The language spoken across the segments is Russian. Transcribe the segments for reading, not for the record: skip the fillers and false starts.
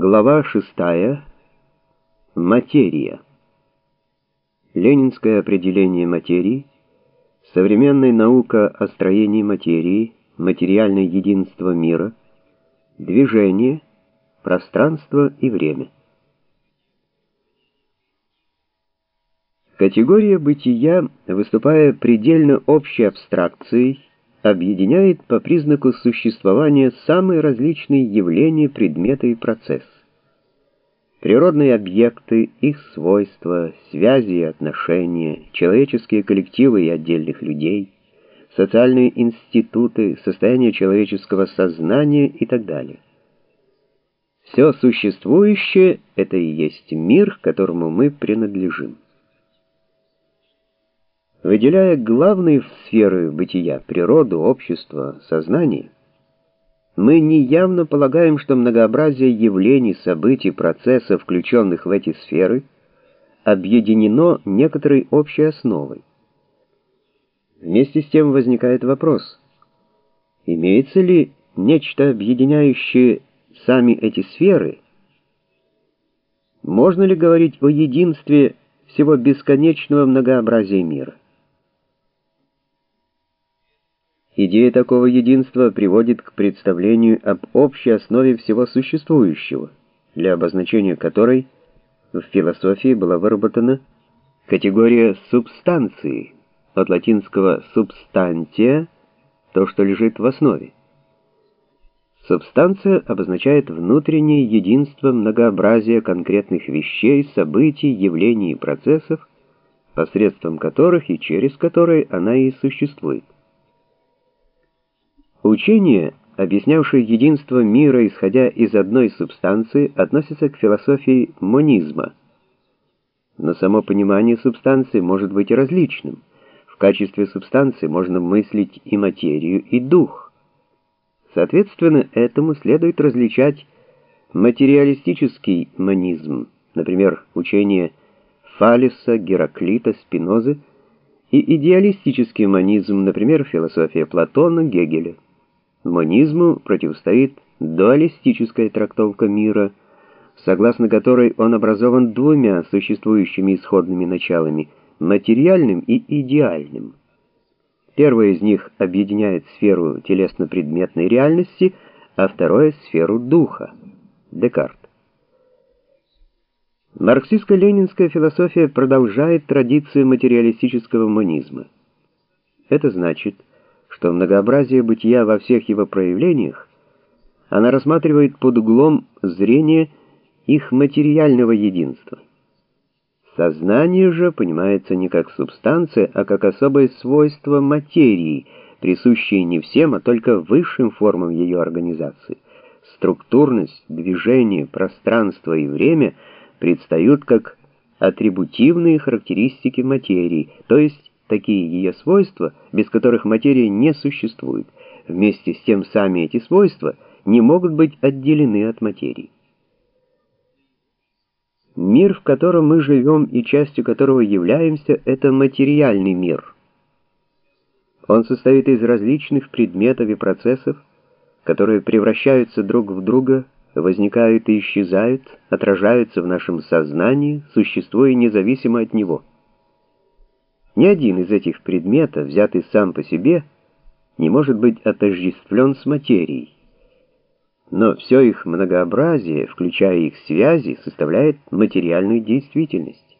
Глава 6. Материя. Ленинское определение материи, современная наука о строении материи, материальное единство мира, движение, пространство и время. Категория бытия, выступая предельно общей абстракцией, объединяет по признаку существования самые различные явления, предметы и процессы. Природные объекты, их свойства, связи и отношения, человеческие коллективы и отдельных людей, социальные институты, состояние человеческого сознания и так далее. Все существующее — это и есть мир, к которому мы принадлежим. Выделяя главные сферы бытия — природу, общество, сознание, мы неявно полагаем, что многообразие явлений, событий, процессов, включенных в эти сферы, объединено некоторой общей основой. Вместе с тем возникает вопрос: имеется ли нечто, объединяющее сами эти сферы? Можно ли говорить о единстве всего бесконечного многообразия мира? Идея такого единства приводит к представлению об общей основе всего существующего, для обозначения которой в философии была выработана категория субстанции, от латинского substantia — то, что лежит в основе. Субстанция обозначает внутреннее единство многообразия конкретных вещей, событий, явлений и процессов, посредством которых и через которые она и существует. Учение, объяснявшее единство мира, исходя из одной субстанции, относится к философии монизма. Но само понимание субстанции может быть и различным. В качестве субстанции можно мыслить и материю, и дух. Соответственно, этому следует различать материалистический монизм, например, учение Фалеса, Гераклита, Спинозы, и идеалистический монизм, например, философия Платона, Гегеля. Монизму противостоит дуалистическая трактовка мира, согласно которой он образован двумя существующими исходными началами — материальным и идеальным. Первое из них объединяет сферу телесно-предметной реальности, а второе — сферу духа. Декарт. Марксистско-ленинская философия продолжает традицию материалистического монизма. Это значит, что многообразие бытия во всех его проявлениях она рассматривает под углом зрения их материального единства. Сознание же понимается не как субстанция, а как особое свойство материи, присущее не всем, а только высшим формам ее организации. Структурность, движение, пространство и время предстают как атрибутивные характеристики материи, то есть такие ее свойства, без которых материя не существует. Вместе с тем сами эти свойства не могут быть отделены от материи. Мир, в котором мы живем и частью которого являемся, это материальный мир. Он состоит из различных предметов и процессов, которые превращаются друг в друга, возникают и исчезают, отражаются в нашем сознании, существуя независимо от него. Ни один из этих предметов, взятый сам по себе, не может быть отождествлен с материей. Но все их многообразие, включая их связи, составляет материальную действительность.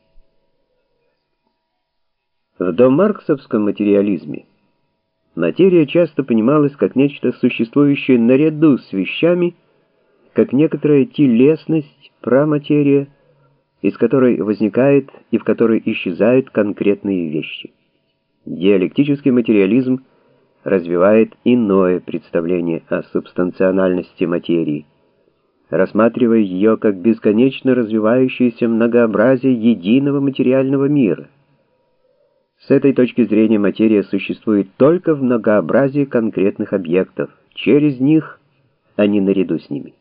В домарксовском материализме материя часто понималась как нечто существующее наряду с вещами, как некоторая телесность, праматерия, из которой возникает и в которой исчезают конкретные вещи. Диалектический материализм развивает иное представление о субстанциональности материи, рассматривая ее как бесконечно развивающееся многообразие единого материального мира. С этой точки зрения материя существует только в многообразии конкретных объектов, через них, а не наряду с ними.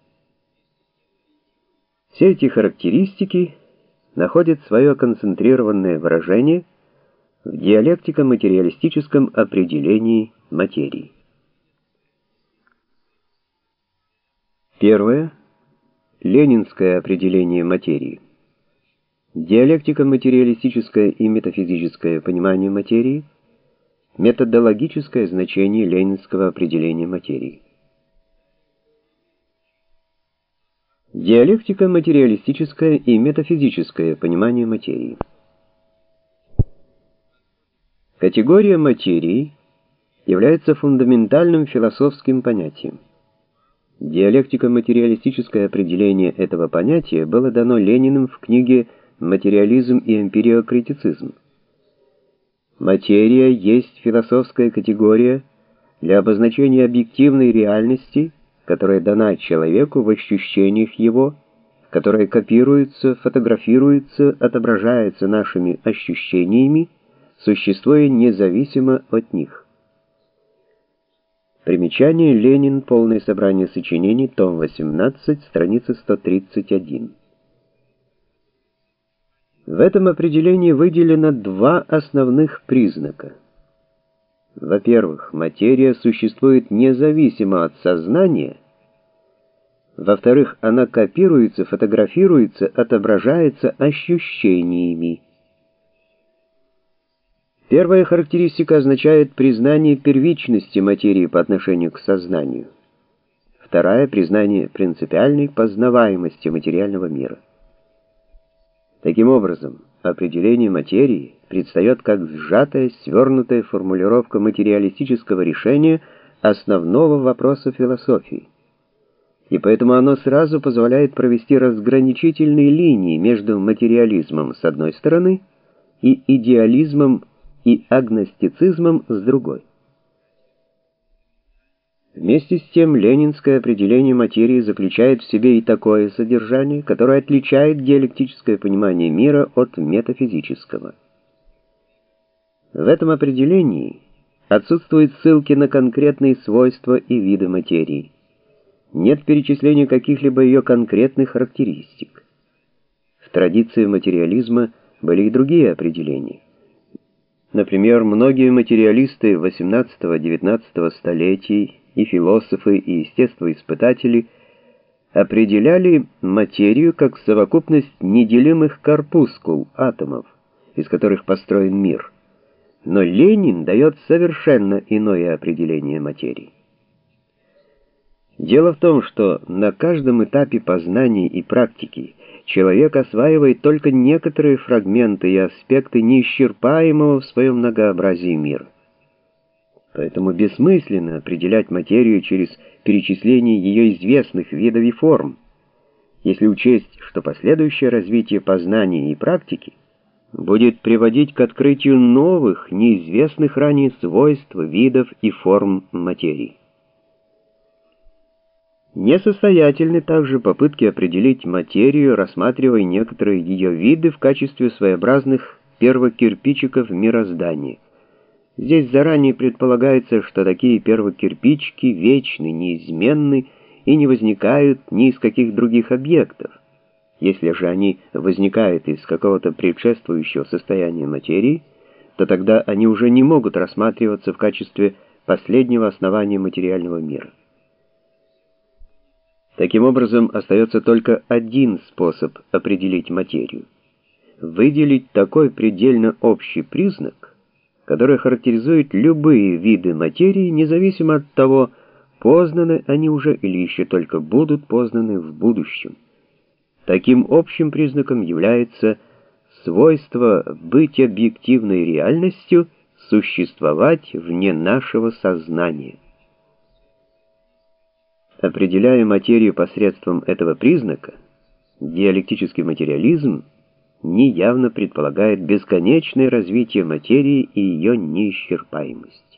Все эти характеристики находят свое концентрированное выражение в диалектико-материалистическом определении материи. Первое. Ленинское определение материи. Диалектико-материалистическое и метафизическое понимание материи. Методологическое значение ленинского определения материи. Диалектико-материалистическое и метафизическое понимание материи. Категория материи является фундаментальным философским понятием. Диалектико-материалистическое определение этого понятия было дано Лениным в книге «Материализм и эмпириокритицизм». Материя есть философская категория для обозначения объективной реальности, которая дана человеку в ощущениях его, которая копируется, фотографируется, отображается нашими ощущениями, существуя независимо от них. Примечание. Ленин. Полное собрание сочинений. Том 18. Страница 131. В этом определении выделено два основных признака. Во-первых, материя существует независимо от сознания. Во-вторых, она копируется, фотографируется, отображается ощущениями. Первая характеристика означает признание первичности материи по отношению к сознанию. Вторая — признание принципиальной познаваемости материального мира. Таким образом, определение материи предстает как сжатая, свернутая формулировка материалистического решения основного вопроса философии. И поэтому оно сразу позволяет провести разграничительные линии между материализмом с одной стороны и идеализмом и агностицизмом с другой. Вместе с тем, ленинское определение материи заключает в себе и такое содержание, которое отличает диалектическое понимание мира от метафизического. В этом определении отсутствуют ссылки на конкретные свойства и виды материи. Нет перечисления каких-либо ее конкретных характеристик. В традиции материализма были и другие определения. Например, многие материалисты XVIII-XIX столетий и философы, и естествоиспытатели определяли материю как совокупность неделимых корпускул, атомов, из которых построен мир. Но Ленин дает совершенно иное определение материи. Дело в том, что на каждом этапе познания и практики человек осваивает только некоторые фрагменты и аспекты неисчерпаемого в своем многообразии мира. Поэтому бессмысленно определять материю через перечисление ее известных видов и форм, если учесть, что последующее развитие познания и практики будет приводить к открытию новых, неизвестных ранее свойств, видов и форм материи. Несостоятельны также попытки определить материю, рассматривая некоторые ее виды в качестве своеобразных первокирпичиков мироздания. Здесь заранее предполагается, что такие первокирпичики вечны, неизменны и не возникают ни из каких других объектов. Если же они возникают из какого-то предшествующего состояния материи, то тогда они уже не могут рассматриваться в качестве последнего основания материального мира. Таким образом, остается только один способ определить материю — выделить такой предельно общий признак, который характеризует любые виды материи, независимо от того, познаны они уже или еще только будут познаны в будущем. Таким общим признаком является свойство быть объективной реальностью, существовать вне нашего сознания. Определяя материю посредством этого признака, диалектический материализм неявно предполагает бесконечное развитие материи и ее неисчерпаемость.